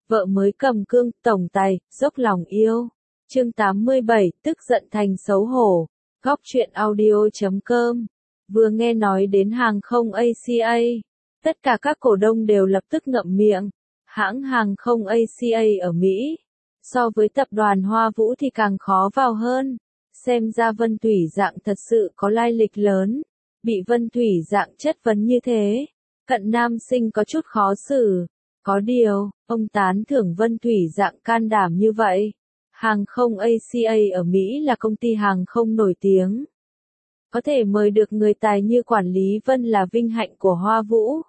vợ mới cầm cương, tổng tài, dốc lòng yêu. Chương 87, tức giận thành xấu hổ. Góc truyện audio.com. Vừa nghe nói đến hàng không ACA, tất cả các cổ đông đều lập tức ngậm miệng. Hãng hàng không ACA ở Mỹ, so với tập đoàn Hoa Vũ thì càng khó vào hơn. Xem ra Vân Thủy Dạng thật sự có lai lịch lớn. Bị Vân Thủy Dạng chất vấn như thế, Cận Nam Sinh có chút khó xử. Có điều, ông tán thưởng Vân Thủy Dạng can đảm như vậy. Hàng không ACA ở Mỹ là công ty hàng không nổi tiếng. Có thể mời được người tài như quản lý Vân là vinh hạnh của Hoa Vũ.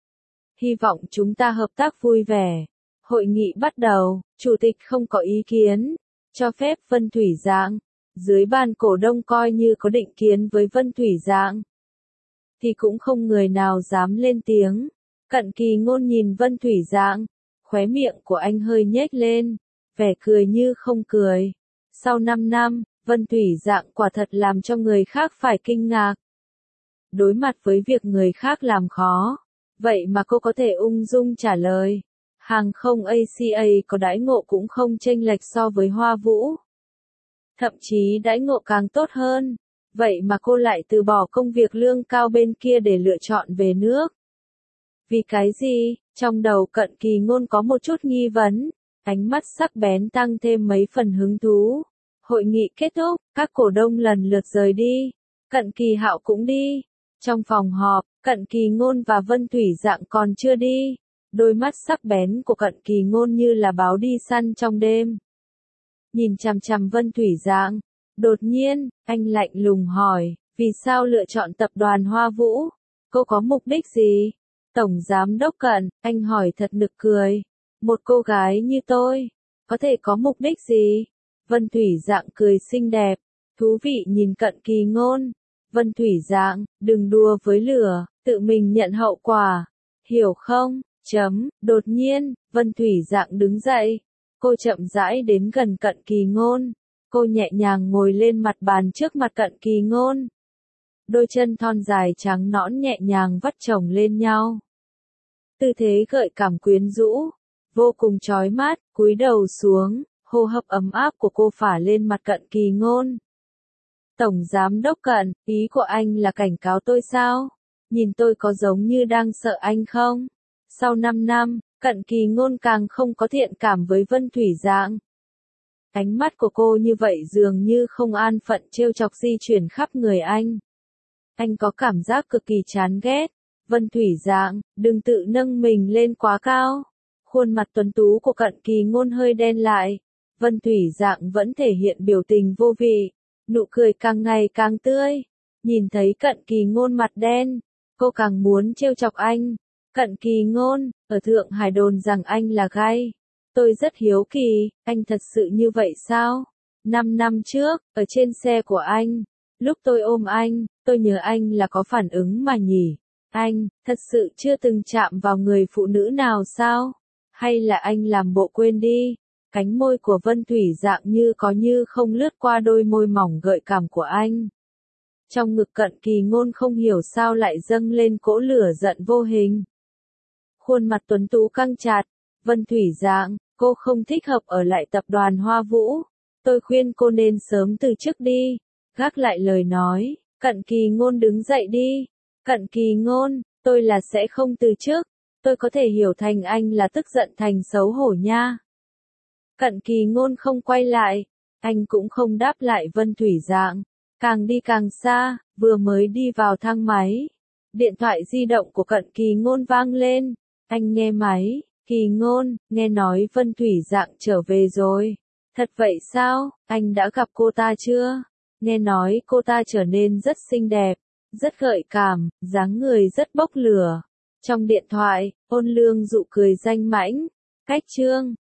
Hy vọng chúng ta hợp tác vui vẻ. Hội nghị bắt đầu, chủ tịch không có ý kiến, cho phép Vân Thủy Dạng. Dưới ban cổ đông coi như có định kiến với Vân Thủy Dạng, thì cũng không người nào dám lên tiếng. Cận Kỳ Ngôn nhìn Vân Thủy Dạng, khóe miệng của anh hơi nhếch lên, vẻ cười như không cười. Sau 5 năm, Vân Thủy Dạng quả thật làm cho người khác phải kinh ngạc. Đối mặt với việc người khác làm khó, vậy mà cô có thể ung dung trả lời. Hàng không ACA có đãi ngộ cũng không chênh lệch so với Hoa Vũ. Thậm chí đãi ngộ càng tốt hơn. Vậy mà cô lại từ bỏ công việc lương cao bên kia để lựa chọn về nước. Vì cái gì? Trong đầu Cận Kỳ Ngôn có một chút nghi vấn, ánh mắt sắc bén tăng thêm mấy phần hứng thú. Hội nghị kết thúc, các cổ đông lần lượt rời đi. Cận Kỳ Hạo cũng đi. Trong phòng họp, Cận Kỳ Ngôn và Vân Thủy Dạng còn chưa đi. Đôi mắt sắc bén của Cận Kỳ Ngôn như là báo đi săn trong đêm. Nhìn chằm chằm Vân Thủy Dạng. Đột nhiên, anh lạnh lùng hỏi, vì sao lựa chọn tập đoàn Hoa Vũ? Cô có mục đích gì? Tổng Giám đốc Cận, anh hỏi thật nực cười. Một cô gái như tôi, có thể có mục đích gì? Vân Thủy Dạng cười xinh đẹp, thú vị nhìn Cận Kỳ Ngôn. Vân Thủy Dạng, đừng đùa với lửa, tự mình nhận hậu quả. Hiểu không? Đột nhiên, Vân Thủy Dạng đứng dậy. Cô chậm rãi đến gần Cận Kỳ Ngôn. Cô nhẹ nhàng ngồi lên mặt bàn trước mặt Cận Kỳ Ngôn. Đôi chân thon dài trắng nõn nhẹ nhàng vắt chồng lên nhau. Tư thế gợi cảm quyến rũ, vô cùng chói mắt, cúi đầu xuống, hô hấp ấm áp của cô phả lên mặt Cận Kỳ Ngôn. Tổng Giám đốc Cận, ý của anh là cảnh cáo tôi sao? Nhìn tôi có giống như đang sợ anh không? Sau 5 năm, Cận Kỳ Ngôn càng không có thiện cảm với Vân Thủy Dạng. Ánh mắt của cô như vậy dường như không an phận trêu chọc di chuyển khắp người anh. Anh có cảm giác cực kỳ chán ghét. Vân Thủy Dạng, đừng tự nâng mình lên quá cao. Khuôn mặt tuấn tú của Cận Kỳ Ngôn hơi đen lại. Vân Thủy Dạng vẫn thể hiện biểu tình vô vị. Nụ cười càng ngày càng tươi. Nhìn thấy Cận Kỳ Ngôn mặt đen, cô càng muốn trêu chọc anh. Cận Kỳ Ngôn, ở Thượng Hải đồn rằng anh là gay. Tôi rất hiếu kỳ, anh thật sự như vậy sao? 5 năm trước, ở trên xe của anh, lúc tôi ôm anh, tôi nhớ anh là có phản ứng mà nhỉ? Anh, thật sự chưa từng chạm vào người phụ nữ nào sao? Hay là anh làm bộ quên đi? Cánh môi của Vân Thủy Dạng như có như không lướt qua đôi môi mỏng gợi cảm của anh. Trong ngực Cận Kỳ Ngôn không hiểu sao lại dâng lên cỗ lửa giận vô hình. Khuôn mặt tuấn tú căng chặt. Vân Thủy Dạng, cô không thích hợp ở lại tập đoàn Hoa Vũ. Tôi khuyên cô nên sớm từ chức đi. Gác lại lời nói, Cận Kỳ Ngôn đứng dậy đi. Cận Kỳ Ngôn, tôi là sẽ không từ chức. Tôi có thể hiểu thành anh là tức giận thành xấu hổ nha. Cận Kỳ Ngôn không quay lại. Anh cũng không đáp lại Vân Thủy Dạng. Càng đi càng xa, vừa mới đi vào thang máy. Điện thoại di động của Cận Kỳ Ngôn vang lên. Anh nghe máy. Kỳ Ngôn, nghe nói Vân Thủy Dạng trở về rồi. Thật vậy sao? Anh đã gặp cô ta chưa? Nghe nói cô ta trở nên rất xinh đẹp, rất gợi cảm, dáng người rất bốc lửa. Trong điện thoại, Ôn Lương Dụ cười danh mãnh. Cách chương